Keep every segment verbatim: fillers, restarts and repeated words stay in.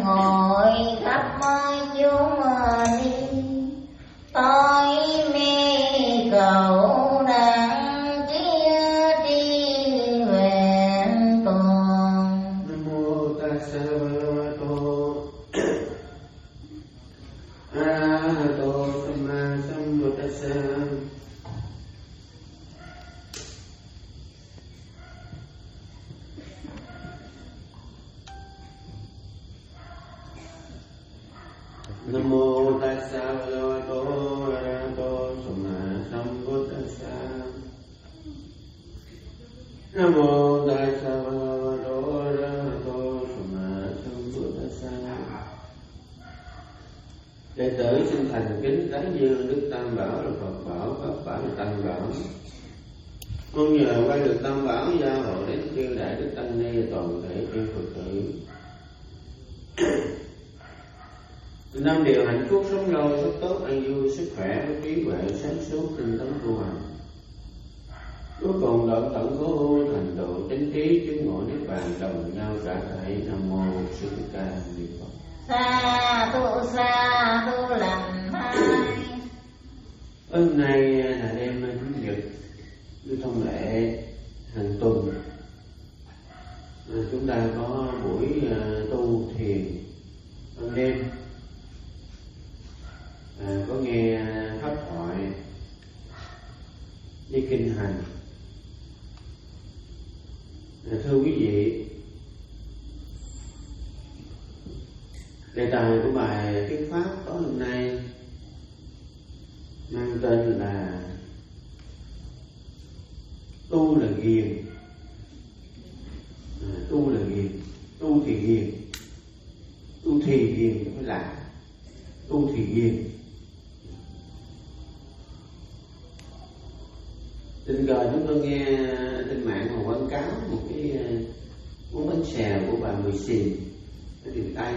ngồi khắp chốn đi, tôi mê cầu đặng chia tri vẹn toàn. Nam mô Tassa Bhagavato Arahato Samma Sambuddhassa. Nam mô Tassa Bhagavato Arahato Samma Sambuddhassa. Nam mô Tassa Bhagavato Arahato Samma Sambuddhassa. Đệ tử xin thành kính tán dương Đức Tam Bảo là Phật Bảo, Pháp Bảo là Tăng Bảo. Mong nhờ quay được Tam Bảo gia hộ đến chư đại đức tăng ni và toàn thể chư Phật tử. Năm điều hạnh phúc, sống lâu, sống tốt, an vui, sức khỏe, trí huệ, sáng suốt, tinh tấn tu hành. Cuối cùng đoạn tận cố hữu thành tựu chánh trí chứng ngộ niết bàn, đồng nhau cả thảy. Nam mô Sư Thích Ca Ni Phật. Sa tu sa tu lành hai. Hôm nay là đêm Chủ nhật, như thông lệ hàng tuần, à, chúng ta có buổi uh, tu thiền ban đêm. À, có nghe pháp thoại với kinh hành. À, thưa quý vị, đề tài của bài thuyết pháp tối hôm nay mang tên là tu là ghiền. À, tu là ghiền, tu thì ghiền, tu thì ghiền phải là tu thì ghiền. Tình cờ chúng tôi nghe trên mạng họ quảng cáo một cái món bánh xèo của bà Mười Xìn ở miền Tây.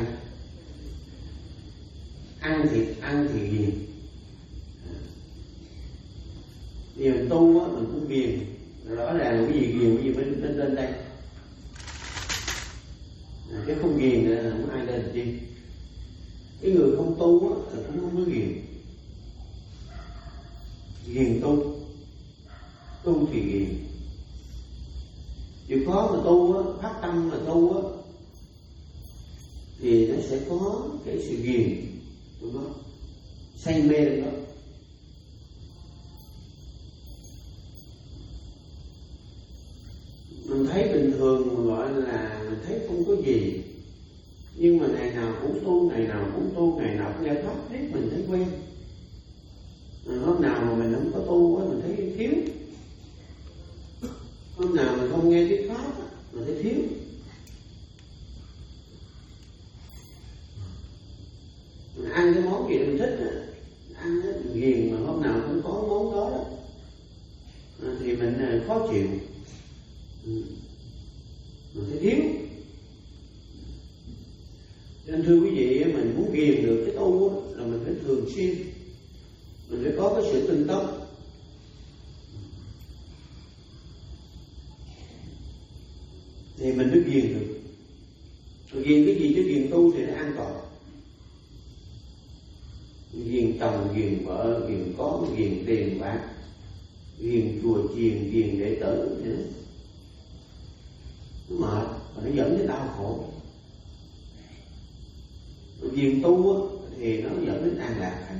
Ăn thì ăn thì ghiền. Vì mình tu á, mình cũng ghiền. Rõ ràng là cái gì ghiền, cái gì mới lên lên đây. À, cái không ghiền là không ai lên chi. Cái người không tu á, là cũng không có ghiền. Ghiền tu, tu thì ghiền. Chịu khó mà tu á, phát tâm mà tu á, thì nó sẽ có cái sự ghiền, đúng không? Say mê được đó. Mình thấy bình thường mà gọi là mình thấy không có gì, nhưng mà ngày nào cũng tu, ngày nào cũng tu, ngày nào cũng nghe pháp hết mình thấy quen. Hôm nào mà mình không có tu á, mình thấy thiếu. Hôm nào mình không nghe thuyết pháp á, mình thấy thiếu. Mình ăn cái món gì mình thích á, ăn á, mình ghiền, mà hôm nào cũng có món đó đó thì mình khó chịu, mình thấy thiếu. Nên thưa quý vị, mình muốn ghiền được cái tu á, là mình phải thường xuyên, mình phải có cái sự tinh tấn. Thì mình mới ghiền được. Rồi ghiền cái gì chứ ghiền tu thì nó an toàn. Ghiền chồng, ghiền vợ, ghiền có, ghiền tiền bạc, ghiền chùa chiền, ghiền đệ tử thì nó mệt và nó dẫn đến đau khổ. Rồi ghiền tu thì nó dẫn đến an lạc hạnh.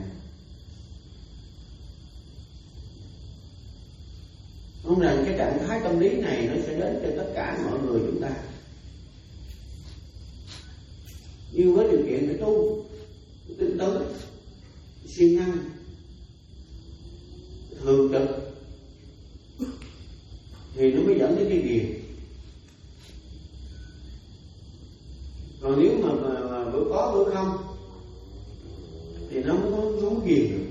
Không rằng cái trạng thái tâm lý này nó sẽ đến cho tất cả mọi người chúng ta. Nhưng với điều kiện phải tu, tinh tấn, siêng năng, thường trực thì nó mới dẫn đến cái ghiền. Còn nếu mà, mà, mà bữa có bữa không thì nó không có, không có ghiền được.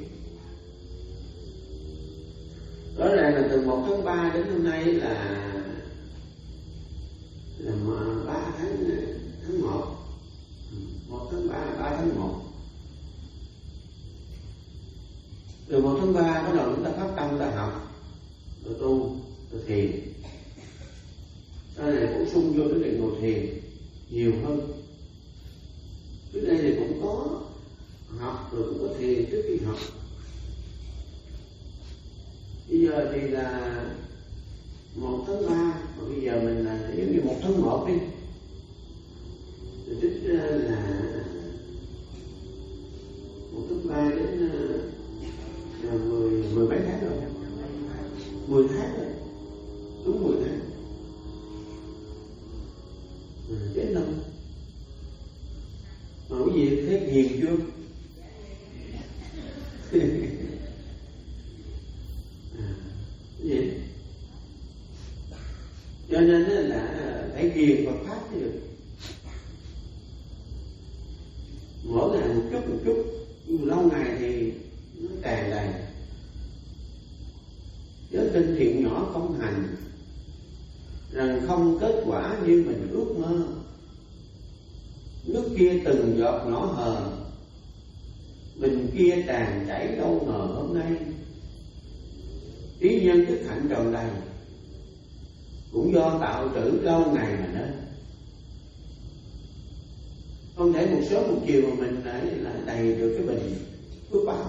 Rõ ràng là từ một tháng ba đến hôm nay là là ba tháng tháng một, một tháng ba, ba tháng một. Từ một tháng ba bắt đầu chúng ta phát tâm ta học, rồi tu, rồi thiền. Sau này bổ sung vô cái việc ngồi thiền nhiều hơn. thì là một tháng ba, mà bây giờ mình là giống như một tháng một đi, thì tích là một tháng ba đến là mười mười mấy tháng rồi, mười tháng rồi, đúng mười tháng, đến năm. Mà cái gì thấy hiền chưa? Cái gì? Cho nên là phải ghiền Phật pháp mới được. Mỗi ngày một chút một chút, nhưng lâu ngày thì nó tràn đầy. Giới tinh thiện nhỏ không hành, rằng không kết quả như mình ước mơ. Nước kia từng giọt nhỏ hờ, bình kia tràn chảy đâu ngờ hôm nay. Trí nhân đức hạnh tròn đầy, cũng do tạo trữ lâu ngày mà nên. Không thể một sớm một chiều mà mình lại là đầy được cái bình phước báo.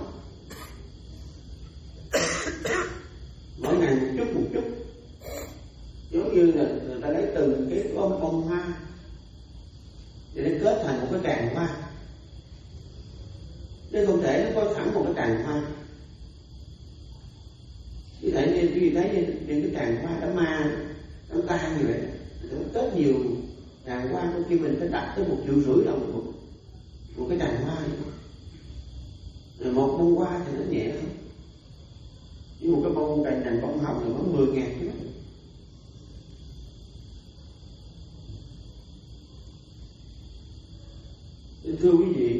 Mỗi ngày một chút một chút, giống như là người ta lấy từng cái bông bông hoa để nó kết thành một cái tràng hoa. Chứ không thể nó có sẵn một cái tràng hoa. Như thế nên quý vị thấy những cái tràng hoa đám ma, đám ta như vậy, nó kết nhiều tràng hoa, đôi khi mình phải đặt tới một triệu rưỡi đồng một, một cái tràng hoa vậy. Rồi một bông hoa thì nó nhẹ hơn. Với một cái bông cành cành bông hồng thì có mười ngàn nữa. Thưa quý vị,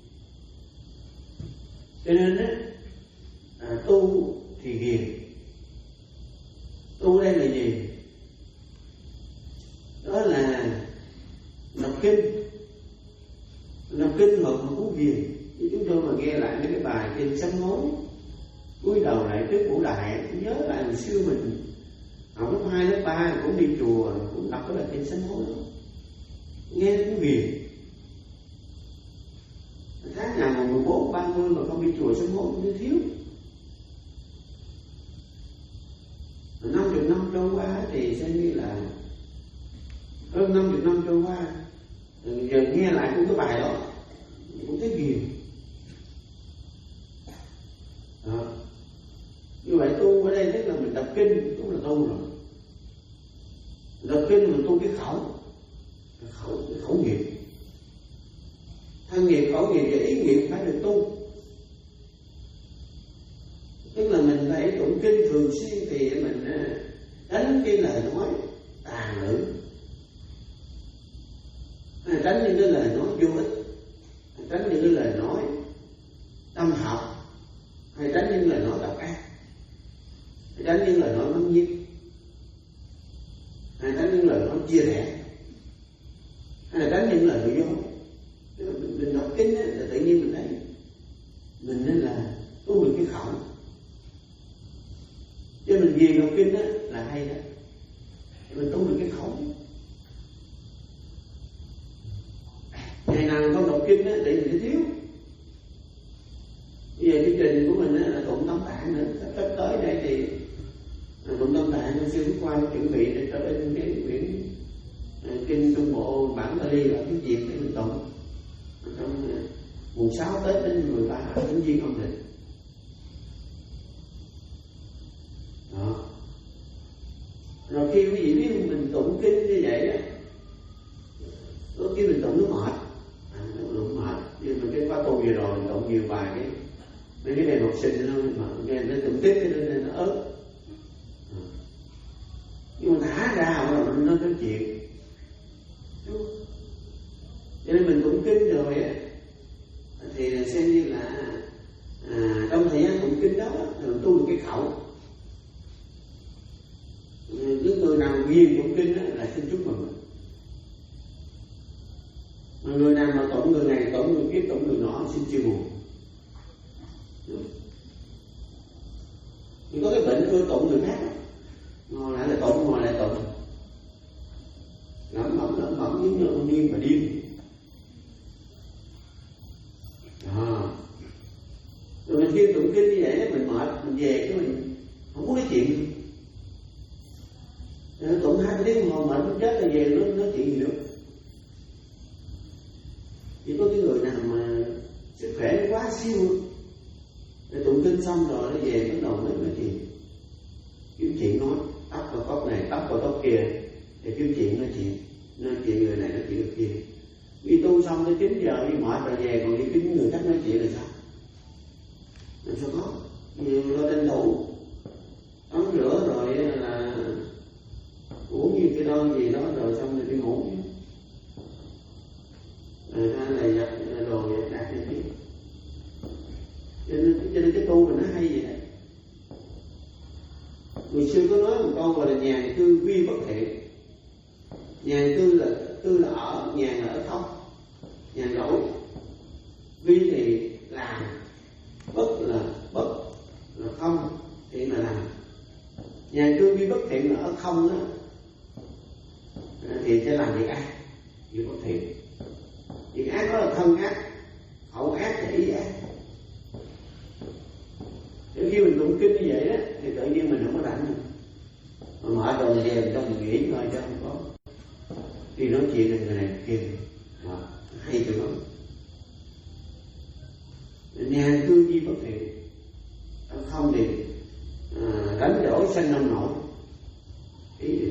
cho nên á, à, tu thì hiền. Tu đây là gì? Đó là đọc kinh. Đọc kinh hợp mà cũng hiền. Chứ chúng tôi mà nghe lại mấy cái bài kinh sám hối, cúi đầu lại trước Ngũ Đại, nhớ lại hồi xưa mình học lớp hai, lớp ba cũng đi chùa, cũng đọc cái bài kinh sám hối đó. Nghe cũng hiền. Tháng nào mà mười bốn, ba mươi mà không đi chùa sám hối cũng thiếu. Năm chục năm trôi qua thì xem như là hơn năm chục năm trôi qua, giờ nghe lại cũng cái bài đó cũng thấy ghiền. Đó. Như vậy tu ở đây tức là mình đọc kinh cũng là tu rồi. Đọc kinh mình tu cái khẩu, cái khẩu, cái khẩu nghiệp. Thân nghiệp, khẩu nghiệp và ý nghiệp phải được tu. Tức là mình phải tụng kinh thường xuyên thì mình tránh cái lời nói tà ngữ, tránh những cái lời nói vô ích, tránh những cái lời nói tâm học, hay tránh những lời nói độc ác, hay tránh những lời nói mắng nhiếc, hay tránh những lời nói chia rẽ, hay là tránh những lời nói dối. Mình đọc kinh ấy, là tự nhiên mình thấy mình nên là tu được cái khẩu. Cho mình ghiền đọc kinh đó là hay đó, mình tu được cái khẩu. Ngày nào không đọc kinh đó thì mình sẽ thiếu. Bây giờ chương trình của mình là tụng Tam Tạng nữa, sắp tới đây thì tụng Tam Tạng, sư Phúc Khoa chuẩn bị để trở lên cái quyển kinh Trung Bộ bản Bali và tiếng Việt để mình tụng trong mùng sáu Tết đến mười ba tháng Giêng âm lịch. Đó. Rồi khi quý vị biết mình tụng kinh như vậy á, đôi khi mình tụng nó mệt, à, nó mệt. Nhưng mà cái khóa tu vừa rồi mình tụng nhiều bài cái mấy cái này học sinh nó mà nghe nó tụng tiếp cái nên nó ớt. À. Nhưng mà thả ra mà nó nói chuyện. Cho nên mình tụng kinh rồi á, thì xem như là à, trong thời gian tụng kinh đó thì mình tu được cái khẩu. Những người nào ghiền tụng kinh đó là xin chúc mừng. Mà người nào mà tụng người này tụng người kia tụng người nọ xin chia buồn. Thì có cái bệnh ưa tụng người khác, ngồi lại là tụng, ngồi lại tụng, ngẫm ngẫm ngẫm ngẫm giống như ông điên mà điên. Đó. Rồi mình khi tụng kinh như vậy mình mệt, mình về cái mình không muốn nói chuyện. Nó tụng hai tiếng đồng hồ mệt nó chết là về nó nói chuyện gì được. Chỉ có cái người nào mà sức khỏe nó quá siêu, để tụng kinh xong rồi nó về bắt đầu mới nói chuyện, kiếm chuyện nói tóc vào tóc này, tóc vào tóc kia, để kiếm chuyện nói chuyện, nói chuyện người này nói chuyện người kia. Đi tu xong tới chín giờ đi mệt rồi về còn đi kiếm người khác nói chuyện là sao? Làm sao có? Nhiều lo tranh thủ tắm rửa rồi là uống như cái đơn gì đó rồi xong rồi đi ngủ. Rồi ra là giặt đồ giặt đạt như thế. Cho nên, cho nên cái tu mình nó hay vậy đấy. Người xưa có nói một câu gọi là nhàn cư vi bất thiện. Nhàn cư là cư là ở, nhàn là ở không, nhàn rỗi. Vi thì làm, bất là bất là không, thiện là làm. Nhàn cư vi bất thiện là ở không đó, thì sẽ làm việc ác, việc bất thiện. Việc ác đó là thân ác, khẩu ác và ý ác. Nếu khi mình tụng kinh như vậy đó, thì tự nhiên mình không có rảnh. Mà mở đầu về trong mình nghĩ thôi chứ không có. Khi nói chuyện này người này kia, hay cho nó. Nhà cư di bất thiện, không thì à, đánh đổi sanh nông nổi. Ý gì?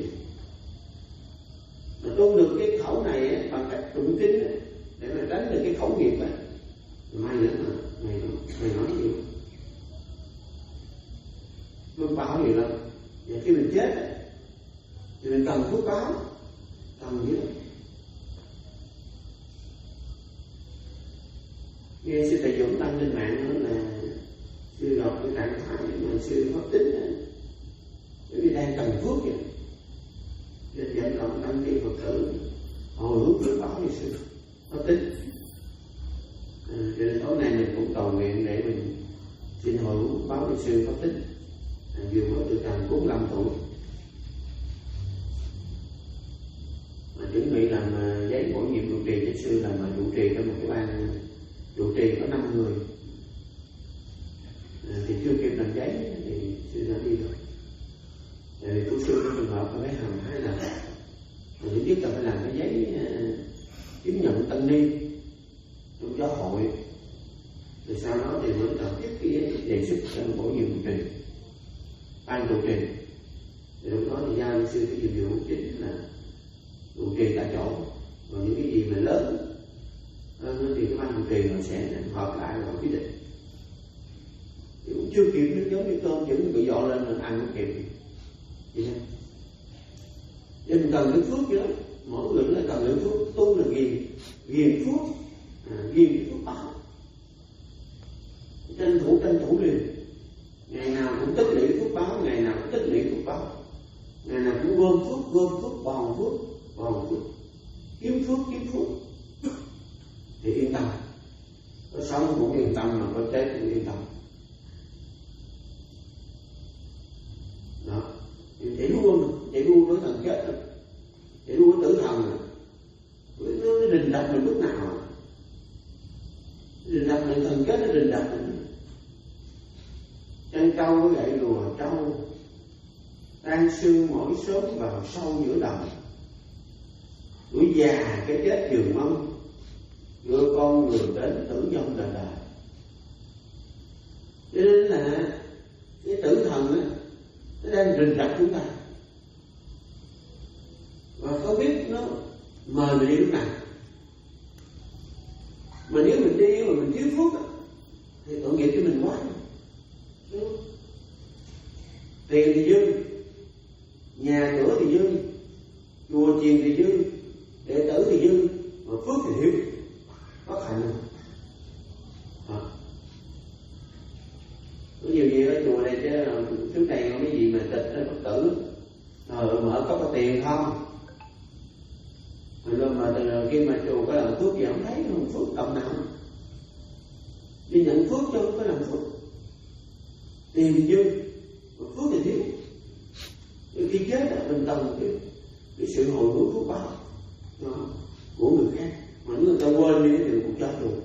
Mà tu được cái khẩu này á, bằng cách tụng kinh á, để mà đánh được cái khẩu nghiệp á, may nữa mà mày mày nói gì? Phước báo gì lắm. Và khi mình chết á, thì mình cần phước báo, cần gì lắm. Nghe sư Thầy Dũng đăng trên mạng đó là sư đọc cái trạng thái mà sư pháp tính á, bởi vì đang cần phước vậy. Nên dẫn động đăng ký Phật tử hồi hướng phước báo như sư pháp tính. À, cho nên tối nay mình cũng cầu nguyện để mình xin hồi hướng báo như sư pháp tính. À, vừa mới từ trần bốn mươi lăm tuổi mà chuẩn bị làm uh, giấy bổ nhiệm trụ trì cho sư, làm mà trụ trì trong một cái ban trụ trì có năm người. À, thì chưa kịp làm giấy thì sư đã đi rồi. Thì tu sư trong trường hợp phải làm hai lần. Mà thứ nhất là phải làm cái giấy uh, chứng nhận tân ni trong giáo hội, rồi sau đó thì mới tổ chức cái đề xuất bổ nhiệm trụ trì, ban trụ trì. Thì lúc đó thì giao sư cái nhiệm vụ chính là trụ trì tại chỗ. Còn những cái gì mà lớn hơn thì cái ban trụ trì nó sẽ họp lại và quyết định. Thì cũng chưa kịp nước giống như cơm vẫn bị dọn lên là ăn không kịp. Vậy không? Nên mình cần cái phước chứ đó. Mỗi người là cần cái phước, tu là ghiền, ghiền phước, à, ghiền cái phước báo. Tranh thủ tranh thủ liền. Ngày nào cũng tích lũy phước báo, ngày nào cũng tích lũy phước báo, ngày nào cũng gom phước, gom phước, bòn phước, bòn phước, kiếm phước, kiếm phước, thì yên tâm. Có sống cũng yên tâm, mà có chết cũng yên tâm. Đó, thì chạy đua, chạy đua với thần chết rồi, chạy đua với tử thần rồi, với nó rình rập mình lúc nào rồi, rình rập mình thần chết nó rình rập mình. Chân trâu với gậy lùa trâu, tan xương mỗi sớm vào sâu giữa đồng. Tuổi già cái chết giường mong, đưa con người đến tử vong đời đời. Cho nên là cái tử thần á, nó đang rình rập chúng ta, và không biết nó mời mình đi lúc nào. Mà nếu mình đi mà mình thiếu phước á, thì tội nghiệp cho mình quá. Tiền thì dư, nhà cửa thì dư, chùa chiền thì dư, đệ tử thì dư, mà phước thì thiếu, có khả năng. À. Có nhiều gì ở chùa này chứ trước đây có cái gì mà tịch đó Phật tử, rồi mở có có tiền không? Rồi mà từ khi mà chùa có làm phước gì không thấy không phước đồng nào. Đi nhận phước cho không có làm phước. Tiền thì dư, mà phước thì thiếu. Khi chết là mình cần cái, cái sự hồi hướng phước báo của người khác, mà nếu người ta quên đi thì cũng chết rồi.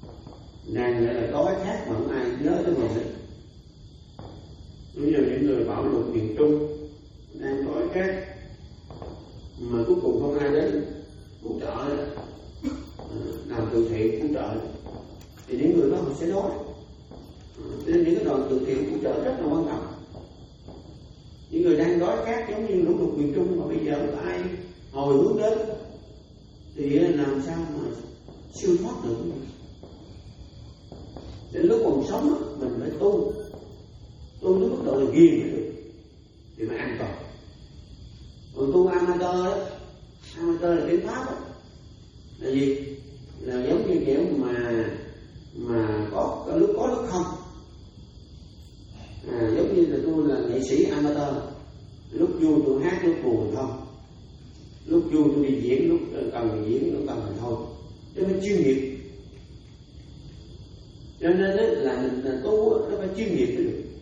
Nàng lại là có cái khác mà không ai nhớ tới mình đấy. Bây giờ những người miền Trung đang đói khát mà cuối cùng không ai đến cứu trợ, làm từ thiện cứu trợ, thì những người đó họ sẽ đói. Cho nên những cái đoàn từ thiện cứu trợ rất là quan trọng. Những người đang đói khát giống như lũ lụt miền Trung mà bây giờ có ai hồi hướng đến thì làm sao mà siêu thoát được. Đến lúc còn sống mình phải tu, tu đến mức độ là ghiền mới được thì mới an toàn. Còn tu amateur đó, amateur là tiếng Pháp đó, là gì? Là giống như kiểu mà mà có, có lúc có lúc không. À, giống như là tôi là nghệ sĩ amateur, lúc vui tôi hát, lúc buồn thì không. Lúc vui tôi đi diễn, lúc cần diễn, lúc cần thì thôi. Cho nên chuyên nghiệp. Cho nên là mình là tu nó phải chuyên nghiệp mới được.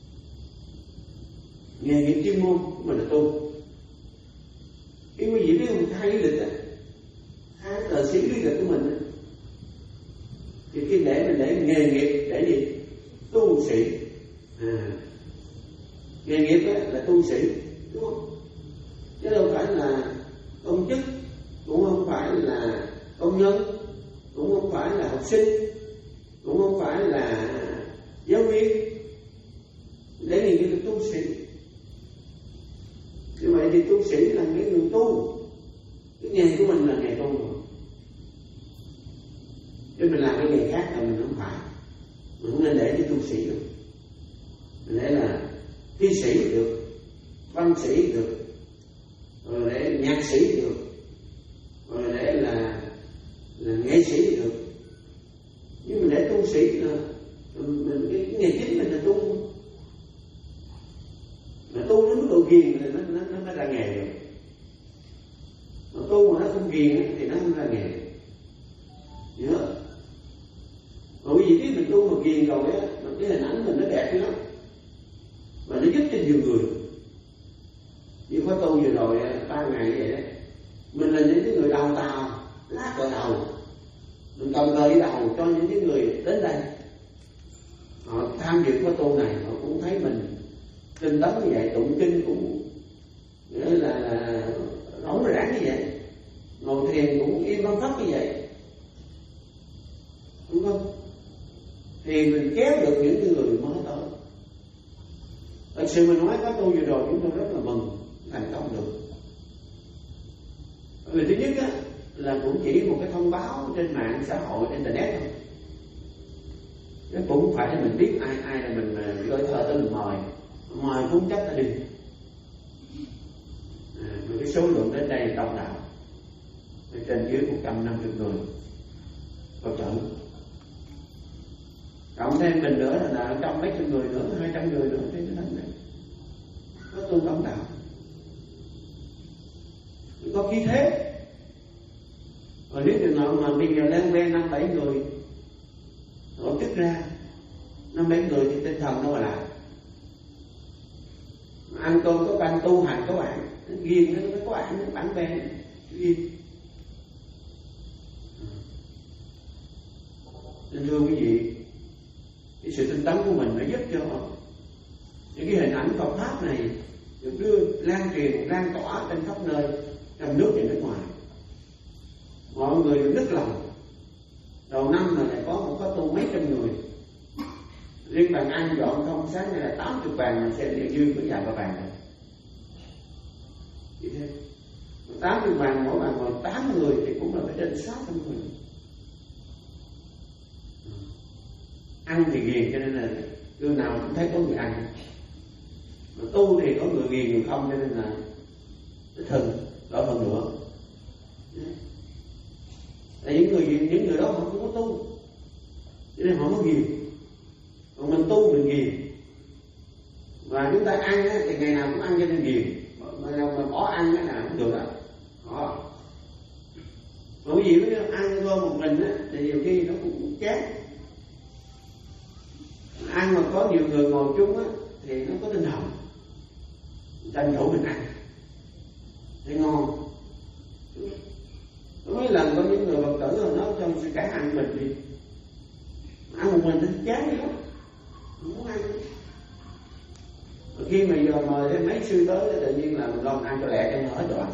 Nghề nghiệp chuyên môn của mình là tu. Khi quý vị biết không, thay lý lịch á, thay tờ sĩ lý lịch của mình á, thì khi để mình để nghề nghiệp để gì? Tu sĩ. À, nghề nghiệp á, là tu sĩ, đúng không? Chứ đâu phải là công chức, cũng không phải là công nhân, cũng không phải là học sinh, cũng không phải là giáo viên. Để nghề nghiệp là tu sĩ. Như vậy thì tu sĩ là cái người tu. Cái nghề của mình là nghề tu rồi. Chứ mình làm cái nghề khác là mình không phải. Mình không nên để cho tu sĩ được. Mình để là thi sĩ được, văn sĩ được, rồi để nhạc sĩ được, rồi để là, là nghệ sĩ được. Nhưng mình để tu sĩ là mình, cái, cái nghề chính mình là tu. Mà tu đến mức độ ghiền thì nó, nó, nó mới ra nghề được. Mà tu mà nó không ghiền thì nó không ra nghề. Nhớ. Mà quý vị biết mình tu mà ghiền rồi á, cái hình ảnh mình nó đẹp lắm. Và nó giúp cho nhiều người. Như khóa tu vừa rồi, ba ngày vậy đó. Mình là những cái người đầu tàu, lá cờ đầu. Mình cầm cờ đi đầu cho những cái người đến đây. Họ tham dự khóa tu này, họ cũng thấy mình tinh tấn như vậy, tụng kinh cũng nghĩa là, là rỗng rãng như vậy, ngồi thiền cũng im bấm pháp như vậy, đúng không? Thì mình kéo được những người mới tới. Thật sự mình nói có tu vừa rồi chúng tôi rất là mừng thành công được. Vì thứ nhất á, là cũng chỉ một cái thông báo trên mạng xã hội, internet thôi. Nó cũng không phải là mình biết ai ai là mình gửi thơ tới mình mời. Mời cũng chắc là đi. À, cái số lượng đến đây đông đảo, trên dưới một trăm năm mươi người có trận. Cộng thêm mình nữa là, là trong mấy trăm người nữa, hai trăm người nữa thì nó thành này. Có tu đông đảo, có khí thế. Còn nếu trường hợp mà bây giờ lên quen năm bảy người tổ chức ra năm bảy người thì tinh thần đâu mà lại. Ăn cơm có bạn, tu hành có bạn, ghiền nó có bạn, bạn bè ghiền. Nên thưa quý vị, cái sự tinh tấn của mình nó giúp cho những cái hình ảnh Phật pháp này được đưa lan truyền, lan tỏa trên khắp nơi, trong nước và nước ngoài. Mọi người được nức lòng. Đầu năm mà lại có một có tu mấy trăm người. Riêng bàn ăn dọn không sáng nay là tám mươi bàn mà xem địa dư có vài ba bàn rồi. Vậy thế. tám mươi bàn, mỗi bàn ngồi tám người thì cũng là phải trên sáu trăm người. Ăn thì ghiền cho nên là cứ nào cũng thấy có người ăn. Mà tu thì có người ghiền người không cho nên là ít hơn, đỡ hơn nữa. Tại những người những người đó họ không có tu, cho nên họ mới ghiền. Còn mình tu mình ghiền. Và chúng ta ăn á, thì ngày nào cũng ăn cho nên ghiền. Mà nào mà bỏ ăn cái nào cũng được đó. Đó. Mà cái gì mới ăn vô một mình á, thì nhiều khi nó cũng chán. Ăn mà có nhiều người ngồi chung á, thì nó có tinh thần. Tranh thủ mình ăn để ngon. Mấy lần có những người Phật tử rồi nói cho cả ăn mình đi. Ăn một mình nó chán lắm, không muốn ăn. Khi mà giờ mời thêm mấy sư tới tự nhiên là mình lo ăn cho lẹ cho nó hết rồi.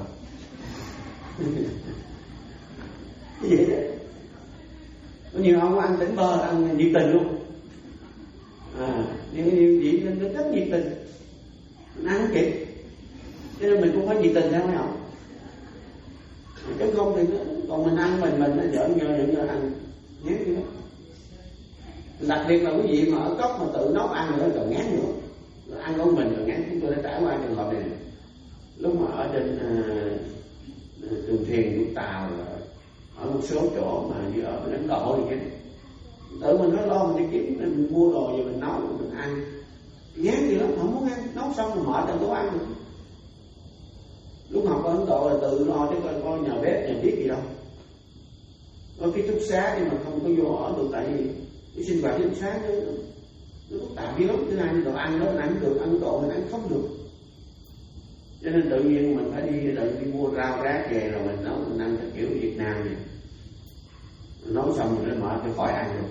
Cái gì đấy. Có nhiều ông ăn tỉnh bơ, ăn nhiệt tình luôn. À, nhưng nhiều vị nó rất nhiệt tình, mình ăn không kịp, cho nên mình cũng phải nhiệt tình theo mấy ông. Chứ không thì nó, còn mình ăn mình mình nó giỡn nhờ giỡn nhờ ăn ngán gì đó. Đặc biệt là quý vị mà ở cốc mà tự nấu ăn rồi nó còn ngán nữa. Rồi ăn của mình rồi ngán. Chúng tôi đã trải qua trường hợp này. Lúc mà ở trên uh, Trường Thiền Vũng Tàu, ở một số chỗ mà như ở Ấn Độ thì cái tự mình nói lo mình đi kiếm, mình mua đồ về mình nấu mình ăn ngán gì lắm, không muốn ăn, nấu xong rồi mở trong tủ ăn được. Lúc học ở Ấn Độ là tự lo chứ coi coi nhà bếp nhà biết gì đâu. Có cái túc xá nhưng mà không có vô ở được, tại vì cái sinh hoạt túc xá nó nó phức tạp dữ lắm. Thứ hai đồ ăn đó mình ăn được, ăn độ mình ăn không được, cho nên tự nhiên mình phải đi tự đi mua rau rác về rồi mình nấu mình ăn theo kiểu Việt Nam vậy. Mình nấu xong rồi nó mở cho khỏi ăn được.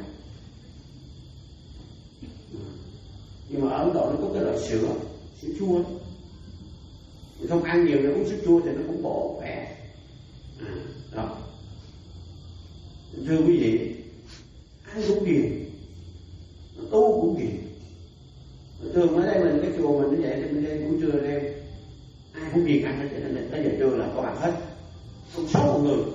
Nhưng mà ở Ấn Độ nó có cái loại sữa sữa chua, mình không ăn nhiều để uống sữa chua thì nó cũng bổ khỏe. À, đó. Thưa quý vị, ăn cũng ghiền, tu cũng ghiền. Thường ở đây mình cái chùa mình như vậy thì mình đây buổi trưa đây ai cũng ghiền ăn hết, cho nên tới giờ trưa là có mặt hết, không sáu một người.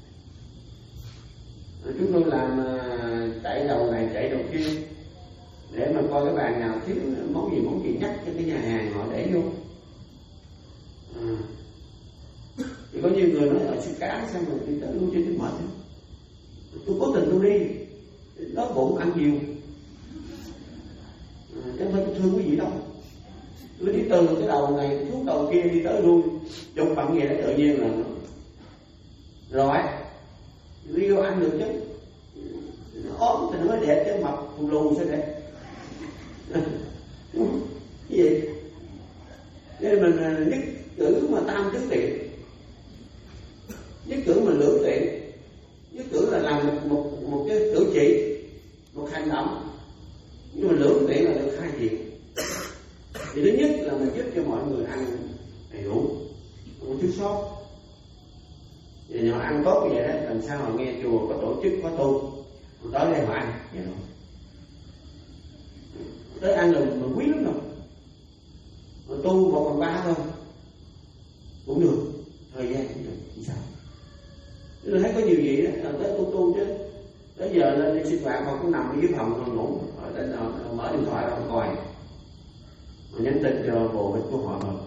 Chúng tôi làm chạy đầu này chạy đầu kia để mà coi cái bàn nào thiếu món gì món gì nhắc cho cái nhà hàng họ để vô. À. Thì có nhiều người nói ở sư cá xong rồi đi tới luôn trên cái mệt. Tôi cố tình tôi đi, đói bụng ăn nhiều. À, chứ không phải tôi thương quý vị đâu. Tôi đi từ cái đầu này xuống đầu kia đi tới lui chụp bằng gì đó tự nhiên là nó rồi đi vô ăn được chứ. Nó ốm thì nó mới đẹp chứ mập phù lù sẽ đẹp. Cái gì? Nên mình nhất cử mà tam tứ tiện, nhất cử mà lưỡng tiện, nhất cử là làm một, một, một cái cử chỉ, một hành động, nhưng mà lưỡng tiện là được hai việc. Thì thứ nhất là mình giúp cho mọi người ăn đầy đủ, không thiếu sót. Thì họ ăn tốt như vậy đó, làm sao họ nghe chùa có tổ chức có tu, họ tới đây họ ăn, vậy thôi. Tới ăn là mình quý lắm rồi. Mà tu một phần ba thôi cũng được, thời gian cũng được, không sao. Chứ tôi thấy có nhiều gì đó là tới tu tu chứ. Tới giờ lên đi sinh hoạt họ cũng nằm ở dưới phòng họ ngủ, ở trên họ mở điện thoại họ coi, họ nhắn tin cho bồ bịch của họ rồi.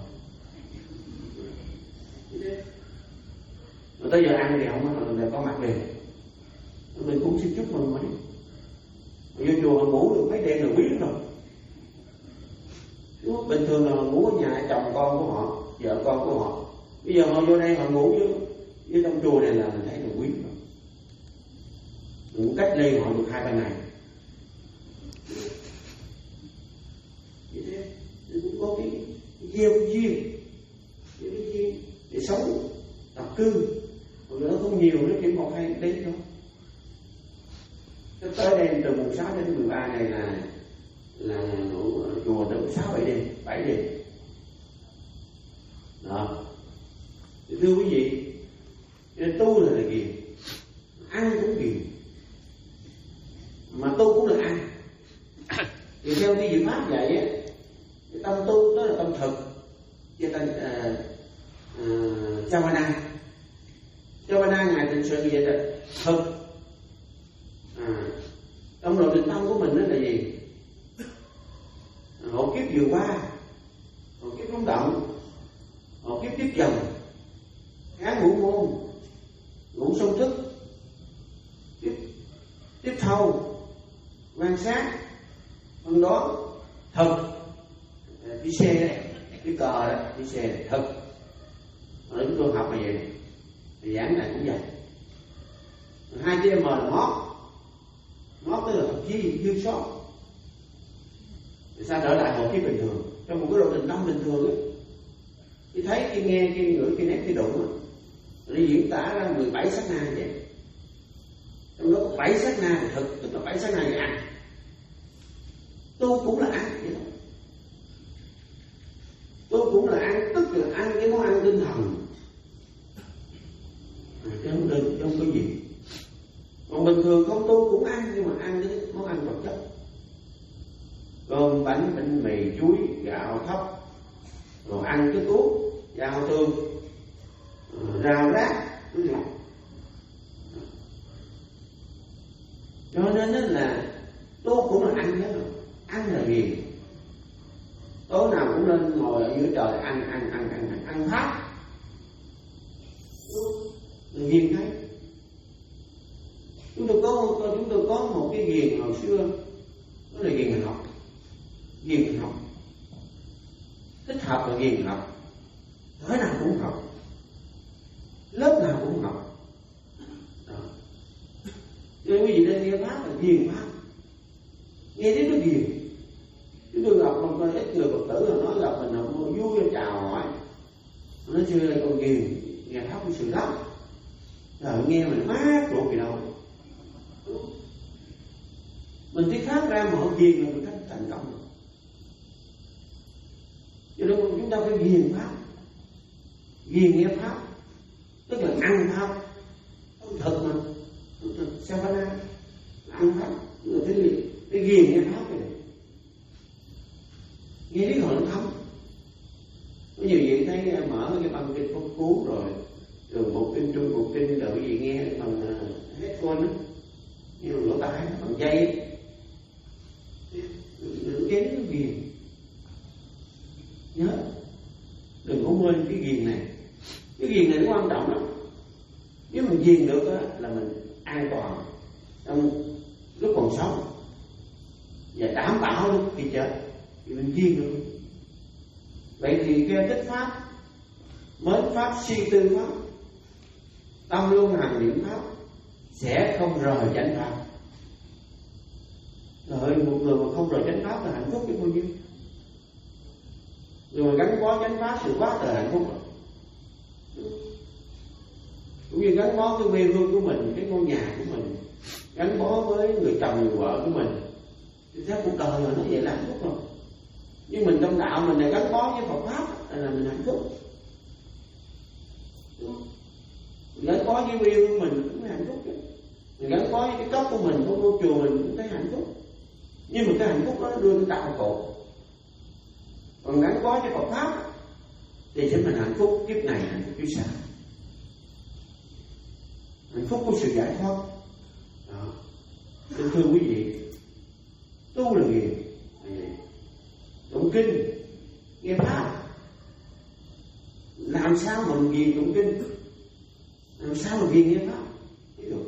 Rồi tới giờ ăn thì không là có mặt liền, mình cũng xin chúc mừng mấy. Vô chùa họ ngủ được mấy đêm là quý lắm rồi. Bình thường là họ ngủ ở nhà chồng con của họ, vợ con của họ. Bây giờ họ vô đây họ ngủ với, với trong chùa này là mình thấy là quý rồi. Mình cũng cách ly họ được hai ba ngày. Vậy thế, mình cũng có cái gieo duyên, cái duyên để sống tập cư. Còn nó không nhiều, nó chỉ một hai đêm thôi. Tới đây từ mùng sáu đến mười ba này là là ngủ chùa tới sáu bảy đêm, bảy đêm. Đó. Thì thưa quý vị, nên tu là là ghiền, ăn cũng ghiền, mà tu cũng là ăn. Thì theo cái diệu pháp vậy á, cái tâm tu đó là tâm thực, cái tâm uh, uh, Chavana. Chavana ngài định sự như vậy đó, thực. À, trong nội định tâm của mình đó là gì? Hộ kiếp vừa qua, hộ kiếp rung động, hộ kiếp tiếp dần, khá ngũ môn, ngũ sâu thức, tiếp, tiếp thâu, quan sát, phân đoán, thực, đi xe đấy, cái cờ đó, đi xe này, thực. Ở chúng tôi học là vậy này, thì giảng này cũng vậy. Hai chữ M là mót, mót tức là thật chi, dư sót. Thì sao trở lại một cái bình thường, trong một cái độ định tâm bình thường ấy, khi thấy, khi nghe, khi ngửi, khi nét, khi đụng ấy, nó diễn tả ra mười bảy sát na vậy. Trong đó có bảy sát na là thực, tức là bảy sát na là ăn. Tu cũng là ăn vậy thôi. Còn bình thường không tu cũng ăn, nhưng mà ăn cái món ăn vật chất, cơm bánh bánh mì chuối gạo thóc, rồi ăn cái cuốc rau tương rau rác cứ làm. Cho nên là tu cũng là ăn đó. Ăn là gì? Tối nào cũng lên ngồi ở dưới trời ăn ăn ăn ăn ăn, ăn pháp là ghiền thấy. Chúng tôi có chúng tôi có một cái ghiền hồi xưa, đó là ghiền học. Ghiền học thích học là ghiền học, tối nào cũng học, lớp nào cũng học. Đó. Cho quý vị nên nghe pháp là ghiền pháp, nghe đến nó ghiền. Chúng tôi gặp một con ít người Phật tử là nói gặp mình là vui chào hỏi, nó chưa là con ghiền, nghe pháp của sự lắm. Rồi nghe mình mát ruột gì đâu. Mình thuyết pháp ra mà họ ghiền là mình cách thành công. Cho nên chúng ta phải ghiền pháp, ghiền nghe pháp, tức là ăn pháp, thật mà, thật savana, ăn pháp, người phải phải ghiền nghe pháp này, nghe đến họ nó thấm. Có nhiều vị thấy mở cái băng kinh Pháp Cú rồi, rồi một kinh trung một kinh rồi quý vị nghe bằng headphone á, như lỗ tai bằng dây, đừng nghe đến cái ghiền. Nhớ đừng có quên cái ghiền này, cái ghiền này nó quan trọng lắm. Nếu mình ghiền được á, là mình an toàn trong lúc còn sống và đảm bảo lúc khi chết thì mình ghiền được. Vậy thì cái thích pháp, mến pháp, suy tư pháp, tâm luôn hành niệm pháp sẽ không rời chánh pháp. Rồi một người mà không rời chánh pháp là hạnh phúc biết bao nhiêu. Người mà gắn bó chánh pháp thì quá trời hạnh phúc rồi. Cũng như gắn bó cái quê hương của mình, cái ngôi nhà của mình, gắn bó với người chồng người vợ của mình, thì thế cuộc đời mà nó vậy là hạnh phúc rồi. Nhưng mình trong đạo mình là gắn bó với Phật pháp là mình hạnh phúc. Mình gắn bó với quê hương mình cũng hạnh phúc. Mình gắn bó với cái cốc của mình, của ngôi chùa mình cũng thấy hạnh phúc. Nhưng mà cái hạnh phúc đó nó đưa tới đạo cột. Còn gắn bó với Phật pháp thì sẽ mình hạnh phúc kiếp này, hạnh phúc kiếp sau, hạnh phúc của sự giải thoát. Đó. Xin thưa quý vị, tu là gì? Tụng kinh, nghe pháp. Làm sao mình ghiền tụng kinh? Làm sao mà ghiền nghe pháp? Biết được.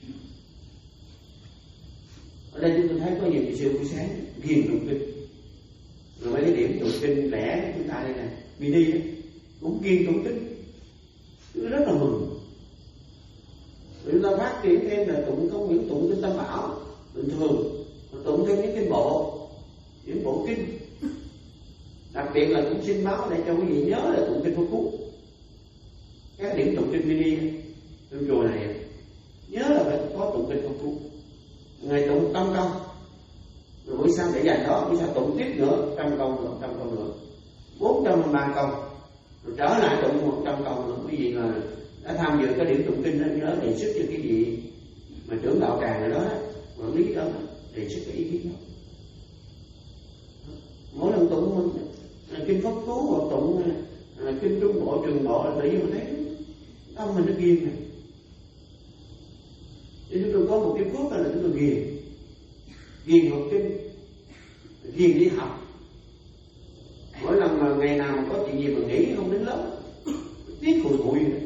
Ở đây chúng tôi thấy có nhiều vị sư buổi sáng ghiền tụng kinh. Rồi mấy cái điểm tụng kinh lẻ của chúng ta đây nè, vì đi đó, cũng ghiền tụng kinh, rất là mừng. Rồi chúng ta phát triển thêm là tụng không những tụng kinh Tam Bảo bình thường, mà tụng thêm những kinh bộ, những bộ kinh. Đặc biệt là cũng xin báo để cho quý vị nhớ là tụng kinh Pháp Cú. Các điểm tụng kinh mini trong chùa này nhớ là phải có tụng kinh Pháp Cú. Ngày tụng trăm công, rồi buổi sáng để dành đó, buổi sáng tụng tiếp nữa trăm công nữa, trăm công nữa, bốn trăm ba công, rồi trở lại tụng một trăm công nữa. Quý vị mà đã tham dự cái điểm tụng kinh đó, nhớ đề xuất cho cái vị mà trưởng đạo tràng ở đó, quản lý đó, đề xuất cái ý kiến đó. Mỗi lần tụng mình kinh Pháp Cú hoặc tụng à, kinh Trung Bộ, Trường Bộ là tự nhiên mình thấy tâm mình nó ghiền này. Thì chúng tôi có một cái phước là chúng tôi ghiền, ghiền học kinh, ghiền đi học. Mỗi lần mà ngày nào mà có chuyện gì mà nghỉ không đến lớp, tiếc hụi hụi này.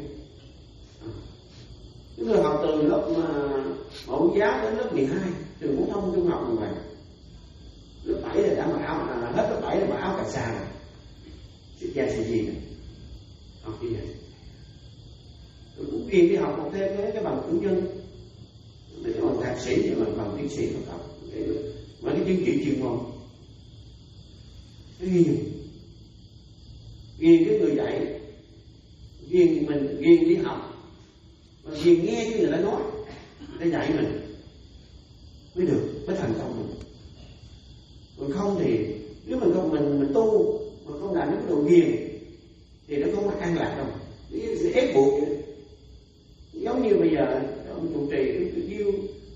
Chúng tôi học từ lớp mà mẫu giáo đến lớp mười hai, trường phổ thông trung học như vậy. Lớp bảy là đã mặc áo, à, hết lớp bảy là mặc áo cà sa rồi, xịt da xịt gì này, học như vậy. Tôi cũng ghiền đi học một thêm cái cái bằng cử nhân, mấy cái bằng thạc sĩ nhưng mà bằng tiến sĩ Phật học, mấy cái chứng chỉ chuyên môn. Cái ghiền, ghiền cái người dạy, ghiền mình, ghiền đi học, và ghiền nghe cái người ta nói, để dạy mình mới được, mới thành công mình. Còn không thì nếu mình không mình mình tu mà không đạt đến cái độ ghiền thì nó không có an lạc đâu, nó sẽ ép buộc vậy. Giống như bây giờ ông trụ trì cái kêu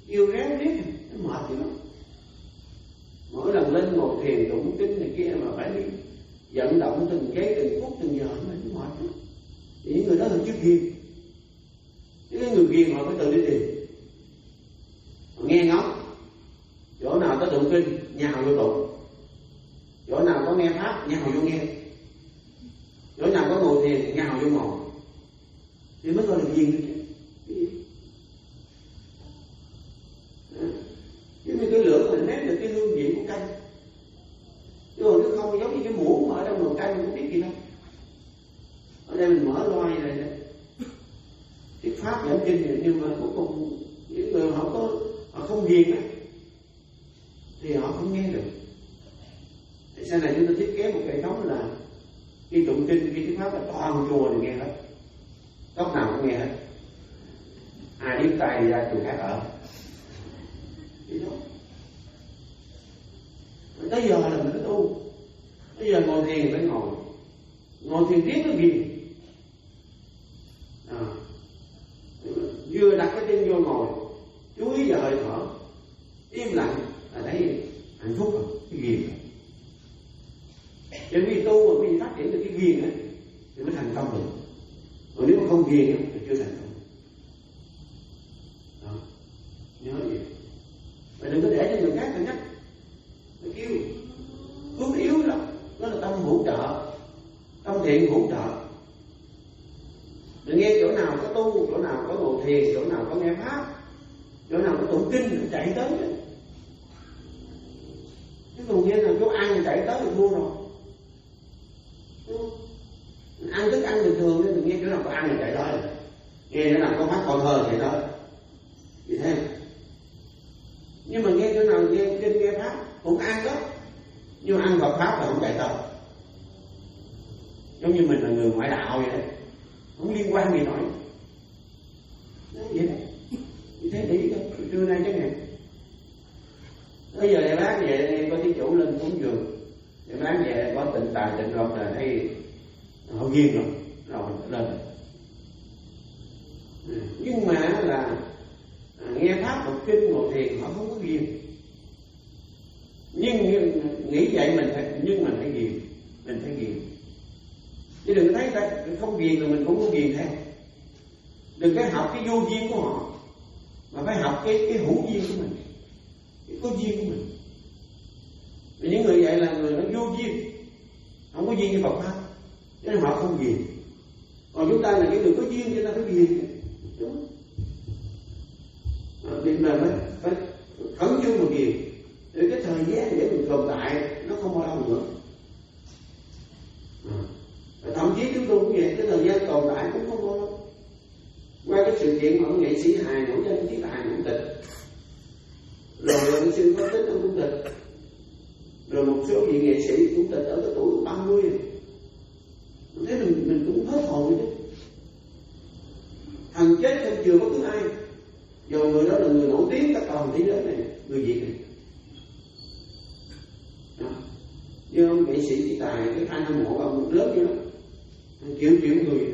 nghe ngóng. Chỗ nào có tụng kinh nhào vô tụng, chỗ nào có nghe pháp nhào vô nghe, chỗ nào có ngồi thiền nhào vô ngồi, thì mới gọi là ghiền được chứ. Giống như cái lửa mình nếm được cái hương vị của canh, chứ còn nó không giống như cái muỗng mà ở trong nồi canh không biết gì đâu. Ở đây mình mở loa này này, cái pháp giảng kinh, nhưng mà cuối cùng những người họ có họ không ghiền á thì họ không nghe được. Thì sau này chúng ta thiết kế một hệ thống là khi tụng kinh, khi thuyết pháp là toàn chùa đều nghe hết, góc nào cũng nghe hết, ai điếc tai đi ra chùa khác ở. Vậy đó. Tới giờ là mình tu, bây giờ ngồi thiền phải ngồi, ngồi thiền riết nó ghiền. À, vừa đặt cái chân vô ngồi, chú ý vào hơi thở, im lặng là thấy hạnh phúc rồi, cái ghiền. Cho nên vì tu mà vì phát triển được cái ghiền ấy, thì mới thành công được. Còn nếu mà không ghiền thì chưa thành công. Đó, nhớ vậy. Và đừng có để cho người khác phải nhắc, phải kêu. Hướng yếu lắm, đó là tâm hỗ trợ, tâm thiện hỗ trợ. Mình nghe chỗ nào có tu, chỗ nào có ngồi thiền, chỗ nào có nghe pháp, chỗ nào có tụng kinh thì chạy tới chứ. Chứ còn nghe là chỗ ăn chạy tới thì mua rồi. Ăn thức ăn bình thường nên mình nghe chỗ nào có ăn thì chạy tới, nghe chỗ nào có pháp còn hơn chạy tới, vậy thế. Nhưng mà nghe chỗ nào nghe kinh nghe pháp cũng ăn đó, nhưng mà ăn Phật pháp là không chạy tới. Giống như mình là người ngoại đạo vậy đấy, không liên quan gì nổi. Vậy đấy, như thế để ý thôi. Trưa nay chắc ngày bây giờ để bác về có thí chủ lên cúng dường, để bác về có tịnh tài tịnh lộc là thấy họ ghiền rồi, rồi lên. Nhưng mà là nghe pháp đọc kinh ngồi thiền họ không có ghiền. Nhưng nghĩ vậy mình phải, nhưng mình phải ghiền, mình phải ghiền. Chứ đừng thấy ta không ghiền là mình cũng không ghiền theo. Đừng có học cái vô duyên của họ, mà phải học cái cái hữu duyên của mình, cái có duyên của mình. Vì những người vậy là người nó vô duyên, không có duyên với Phật pháp, cho nên họ không ghiền. Còn chúng ta là cái người có duyên cho ta phải ghiền, đúng. Vì mà phải, phải khẩn trương mà ghiền, để cái thời gian để mình tồn tại nó không bao lâu nữa. À, thậm chí chúng tôi cũng vậy, cái thời gian tồn tại cũng không bao lâu. Qua cái sự kiện mà nghệ sĩ hài nổi danh Chí Tài cũng tịch, rồi luật sư có tích ông cũng tịch, rồi một số vị nghệ sĩ cũng tịch ở cái tuổi ba mươi. Thế mình mình cũng hết hồn chứ. Thằng chết không chừa bất cứ ai, dù người đó là người nổi tiếng các toàn thế giới này, người Việt này. Đó. Như ông nghệ sĩ Chí Tài, cái fan hâm mộ ông lớn như đó, triệu triệu người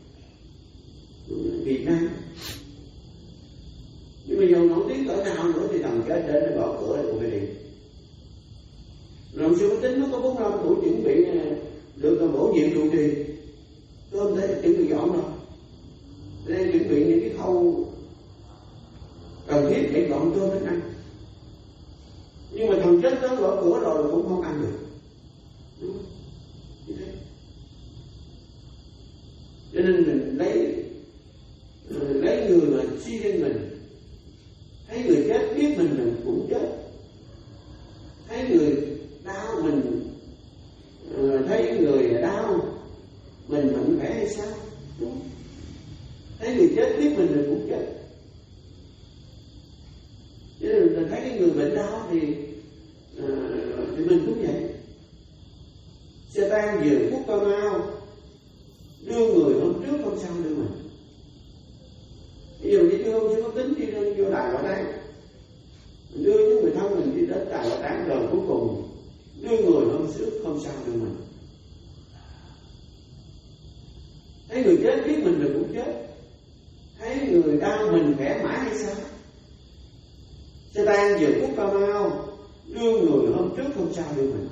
Việt Nam. Nhưng mà dù nổi tiếng cỡ nào nữa thì thằng chết đến nó gõ cửa để phải đi. Rồi sư Tính nó có bốn mươi lăm tuổi chuẩn bị được bổ nhiệm trụ trì, tôi không thể chuẩn bị dọn đâu. Nên chuẩn bị những cái khâu cần thiết để dọn cơm thức ăn. Nhưng mà thằng chết nó gõ cửa rồi cũng không ăn được. Đúng không? Như thế. Cho nên mình lấy lấy người mà suy lên mình, thấy người chết biết mình mình cũng chết, thấy người đau mình, thấy người đau mình mạnh khỏe hay sao, đúng. Thấy người chết biết mình mình cũng chết. Cho nên mình thấy cái người bệnh đau thì uh, thì mình cũng vậy. Xe tan vừa phút cao mau đưa người hôm trước hôm sau đưa mình. Ví dụ như chưa chưa có tính đi lên vô đài Bảo Táng, đưa những người thân mình đi đến đài Bảo Táng, rồi cuối cùng đưa người hôm trước hôm sau đưa mình. Thấy người chết biết mình mình cũng chết, thấy người đau mình khỏe mãi hay sao? Xe tan vừa phút cao mau đưa người hôm trước hôm sau đưa mình.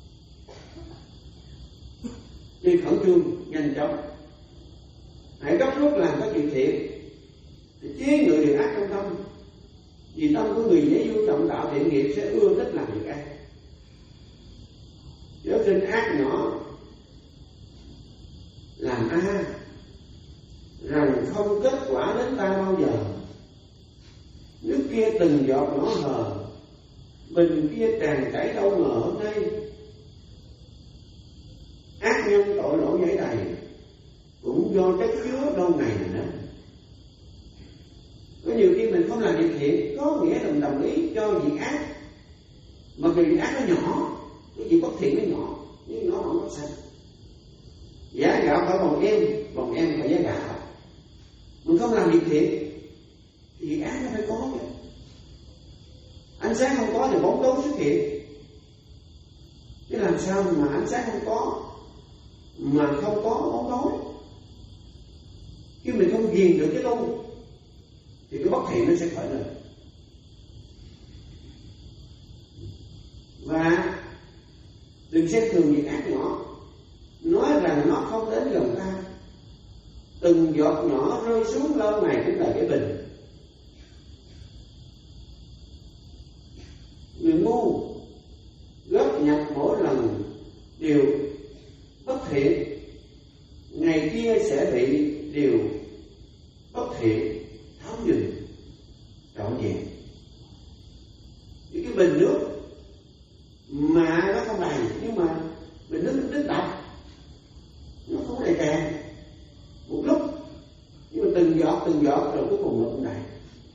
Đi khẩn trương nhanh chóng, hãy gấp rút làm các chuyện thiện để chế người điều ác trong tâm, Vì tâm của người dễ vui trọng đạo thiện nghiệp sẽ ưa thích làm việc ác. Nếu trên ác nhỏ làm a rằng không kết quả đến ta bao giờ. Nước kia từng giọt nhỏ hờ, bình kia tràn chảy đâu ngờ hôm nay. Ác nhân tội lỗi dẫy đầy, cũng do chất chứa đâu ngày nữa. Có nhiều khi mình không làm việc thiện, có nghĩa là mình đồng ý cho việc ác, mà vì việc ác nó nhỏ, cái gì bất thiện nó nhỏ, nhưng nó không có sao. Giá gạo phải bằng em, bằng em phải giá gạo. Mình không làm việc thiện thì việc ác nó phải có vậy. Ánh sáng không có thì bóng tối xuất hiện. Chứ làm sao mà ánh sáng không có mà không có bóng tối? Khi mình không ghiền được cái tu thì cái bất thiện nó sẽ khởi lên. Và đừng xem thường việc ác nhỏ, nói rằng nó không đến gần ta. Từng giọt nhỏ rơi xuống lâu ngày cũng là cái bình. Người ngu góp nhặt mỗi lần điều bất thiện, ngày kia sẽ bị điều bất thiện tháo dừng trọn vẹn. Thì cái bình nước mà nó không đầy, nhưng mà bình nước nó đập, nó không đầy tràn một lúc, nhưng mà từng giọt từng giọt rồi cuối cùng nó cũng đầy.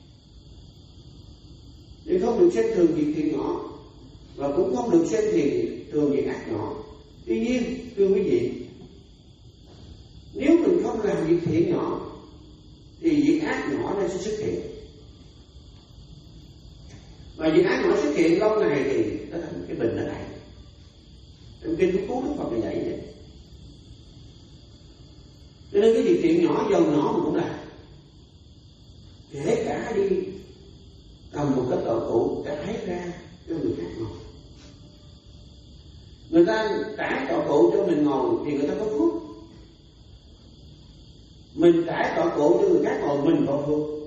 Thì không được xem thường việc thiện nhỏ, và cũng không được xem thường việc ác nhỏ. Tuy nhiên, thưa quý vị, nếu mình không làm việc thiện nhỏ thì việc ác nhỏ nó sẽ xuất hiện. Và việc ác nhỏ xuất hiện lâu ngày thì nó thành cái bình nó đầy. Trong kinh Phúc Cứu Đức Phật là dạy vậy. Cho nên cái việc thiện nhỏ dần nhỏ mình cũng làm. Kể cả đi cầm một cái tọa cụ trải ra cho người khác ngồi. Người ta trải tọa cụ cho mình ngồi thì người ta có phước. Mình trải tọa cụ cho người khác ngồi mình có phước.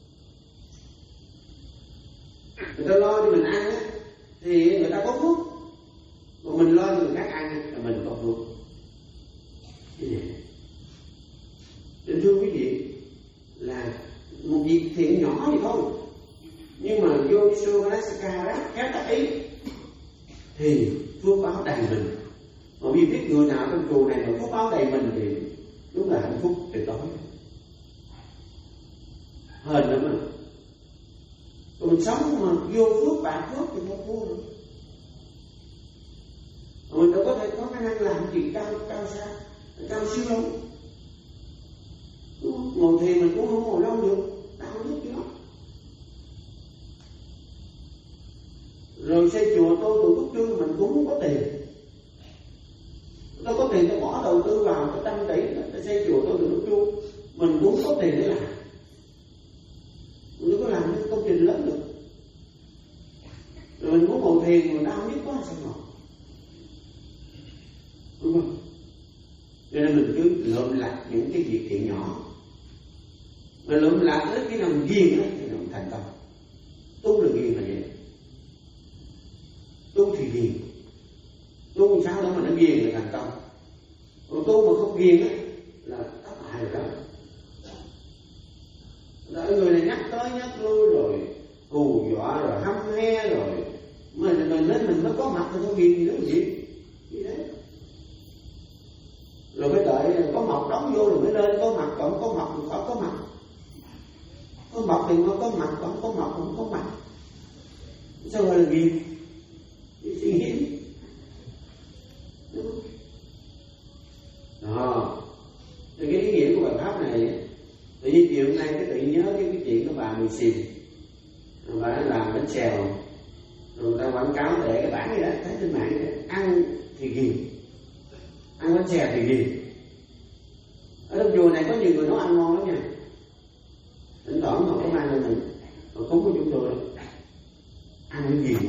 Người ta lo cho mình ăn á thì người ta có phước, còn mình lo cho người khác ăn là mình có phước. Như vậy. Nên thưa quý vị, là một việc thiện nhỏ thì thôi, nhưng mà vô sô Manasika đó khéo tác ý thì phước báo đầy mình. Mà vì biết người nào trong chùa này mà phước báo đầy mình thì đúng là hạnh phúc tuyệt đối. Hên lắm mà. Còn mình sống mà vô phước bạc phước thì không vui được. Mình đâu có thể có khả năng làm gì cao cao xa, cao siêu đâu. Ngồi thiền mình cũng không ngồi lâu được, đau nhất chứ. Rồi xây chùa tôi từ Phúc Trương mình cũng không có tiền. Tôi có tiền tôi bỏ đầu tư vào cái trăm tỷ để xây chùa tôi từ Phúc Trương, mình cũng có tiền để làm. Mình đâu có làm những công trình lớn được. Rồi mình muốn ngồi thiền mình đau nhất quá sao ngồi. Đúng không? Cho nên mình cứ lượm lặt những cái việc thiện nhỏ. Mà lượm lặt tới khi nào mình ghiền ấy, thì mình thành công. Tu là ghiền là vậy. Tu thì ghiền. Tu làm sao đó mà nó ghiền là thành công. Còn tu mà không ghiền ấy, là thất bại rồi đó. Rồi người này nhắc tới nhắc lui rồi hù dọa rồi hăm he rồi mình mình nên mình mới có mặt thì không ghiền gì nữa gì. Gì đấy. Rồi mới đợi có mọc đóng vô rồi mới lên có mặt, còn có mọc thì khỏi có mặt. Có mọc thì nó có mặt, còn có mọc thì không có mặt. Sao gọi là ghiền? Suy nghĩ. Đó. Thì cái ý nghĩa của bài pháp này, tự nhiên chiều hôm nay cái tự nhớ cái, cái chuyện của bà Mười Xìn. Bà làm bánh xèo, rồi người ta quảng cáo để cái bản này đó, thấy trên mạng này, ăn thì ghiền, ăn bánh xèo thì ghiền. Ở trong chùa này có nhiều người nấu ăn ngon lắm nha. Thỉnh thoảng họ có mang lên mình, họ cúng của chúng tôi ăn cái ghiền,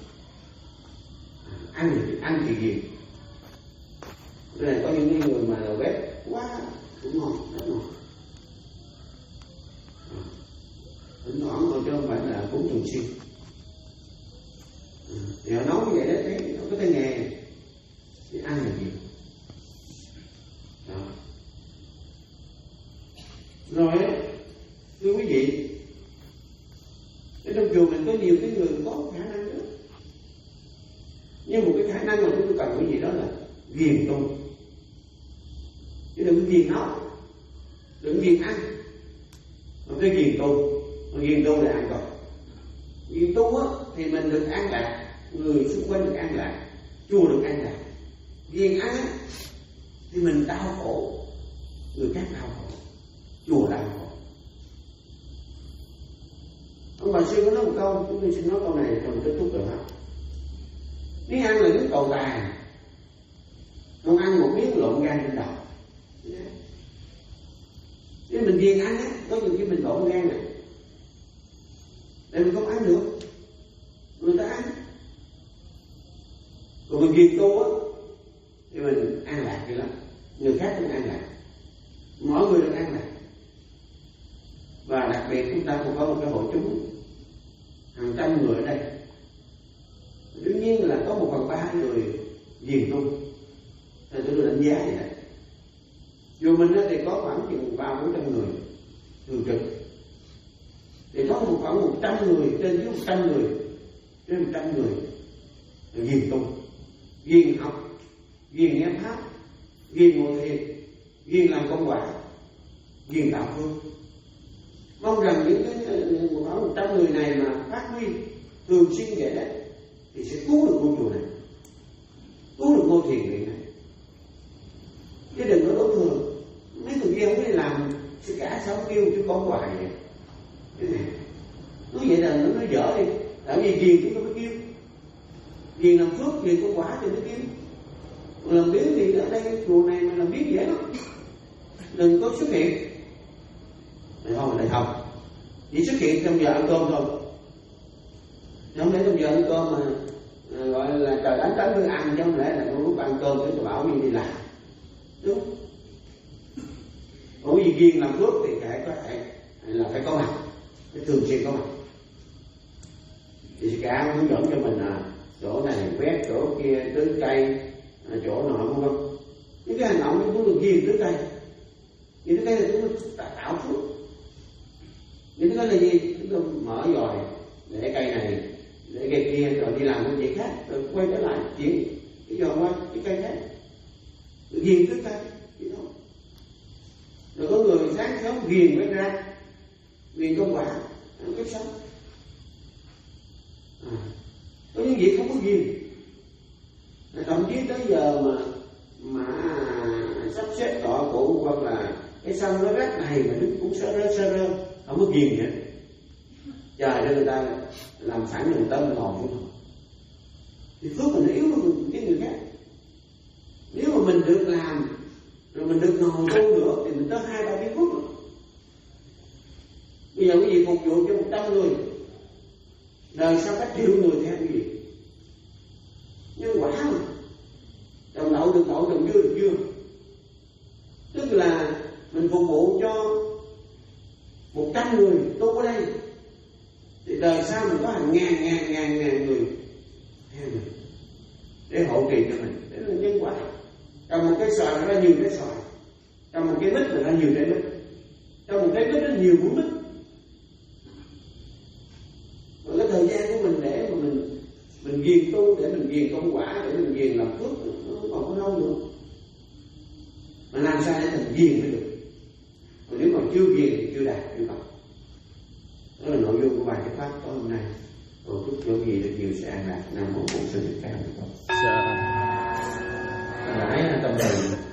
ăn thì ăn thì ghiền. Cái này có những người mà đầu bếp quá cũng ngon, rất ngon. Thỉnh thoảng họ cho không phải là cúng thường siêu. Thì họ nói như vậy đó, thấy không có tay nghề thì ăn là gì đó. Rồi thưa quý vị, ở trong chùa mình có nhiều cái người có khả năng đó, nhưng một cái khả năng mà chúng tôi cần cái gì đó là ghiền tu, chứ đừng có ghiền nó, đừng có ghiền ăn, mà cái ghiền tu, mà ghiền tu là ăn rồi. Ghiền tu á thì mình được an lạc, người xung quanh được an lạc, chùa được an lạc. Ghiền ăn á thì mình đau khổ, người khác đau khổ, chùa đau khổ. Ông bà sư có nói một câu, chúng tôi xin nói câu này rồi kết thúc rồi đó. Miếng ăn là nước cầu tài, không ăn một miếng lộn gan trên đầu. Nếu mình ghiền ăn á, có nhiều khi mình lộn gan này, để mình không ăn được, người ta ăn. Còn mình ghiền tu á, thì mình an lạc vậy lắm, người khác cũng an lạc, mỗi người được an lạc. Và đặc biệt chúng ta cũng có một cái hội chúng hàng trăm người ở đây. Đương nhiên là có một phần ba người ghiền tu, thì tôi đánh giá vậy đấy. Dù mình thì có khoảng chừng ba bốn trăm người thường trực, thì có một khoảng một trăm người, trên dưới một trăm người, trên một trăm người là ghiền tu, ghiền học, ghiền nghe pháp, ghiền ngồi thiền, ghiền làm công quả, ghiền tạo phương. Mong rằng những cái khoảng một trăm người này mà phát huy thường xuyên vậy đấy, thì sẽ cứu được ngôi chùa này, cứu được ngôi thiền viện này. Chứ đừng có đối thường mấy người kia không biết làm sẽ cả sáu kêu chứ con hoài vậy. Cái này nói vậy là nó nói dở đi, tại vì ghiền chúng tôi mới kêu, ghiền làm phước, ghiền có quả thì mới kêu. Làm biến thì ở đây cái chùa này mà làm biến dễ lắm, đừng có xuất hiện. Này không, này không, chỉ xuất hiện trong giờ ăn cơm thôi, không lẽ trong giờ ăn cơm mà à, gọi là trời đánh tới mới ăn, chứ không lẽ là con lúc ăn cơm để tôi bảo gì đi làm, đúng. Còn gì ghiền làm phước thì phải có thể là phải có mặt, phải thường xuyên có mặt. Thì cả hướng dẫn cho mình là chỗ này quét, chỗ kia tưới cây, chỗ nọ vân vân. Những cái hành động chúng tôi ghiền tưới cây, những cái là chúng tôi tạo phước. Những cái là gì? Chúng tôi mở dòi để cây này, để cây kia, rồi đi làm công việc khác, rồi quay trở lại chuyển cái dòi qua cái cây khác, ghiền tưới cây, vậy thôi. Rồi có người sáng sớm ghiền mới ra, ghiền công quả, ăn cái sống. À, có những việc không có ghiền, thậm chí tới giờ mà mà sắp xếp tọa cụ hoặc là cái sân nó rác này mà đứng cũng sơ rơ sơ rơ, không có ghiền vậy. Trời ơi, người ta làm sẵn người ta ngồi xuống, thì phước mình nó yếu hơn cái người khác. Nếu mà mình được làm rồi mình được ngồi tu nữa thì mình tới hai ba cái phút rồi. Bây giờ cái gì phục vụ cho một trăm người, đời sau các triệu người theo cái gì? Nhân quả mà. Đồng đậu được đậu, đồng dưa được dưa. Tức là mình phục vụ cho một trăm người tu ở đây, thì đời sau mình có hàng ngàn ngàn ngàn ngàn người theo mình để hộ trì cho mình. Đấy là nhân quả. Trong một cái xoài nó ra nhiều cái xoài, trong một cái mít nó ra nhiều cái mít, trong một cái mít nó nhiều cuốn mít. Và cái thời gian của mình để mà mình mình ghiền tu, để mình ghiền công quả, để mình ghiền làm phước, nó còn có lâu nữa. Mà làm sao để mình ghiền mới được. Còn nếu mà chưa ghiền thì chưa đạt yêu cầu. Đó là nội dung của bài cái pháp tối hôm nay. Cầu chúc cho gì được nhiều sẽ an lạc. Nam mô Bổn Sư Thích Ca Mâu Ni Phật. Dạ. Nãy tâm đời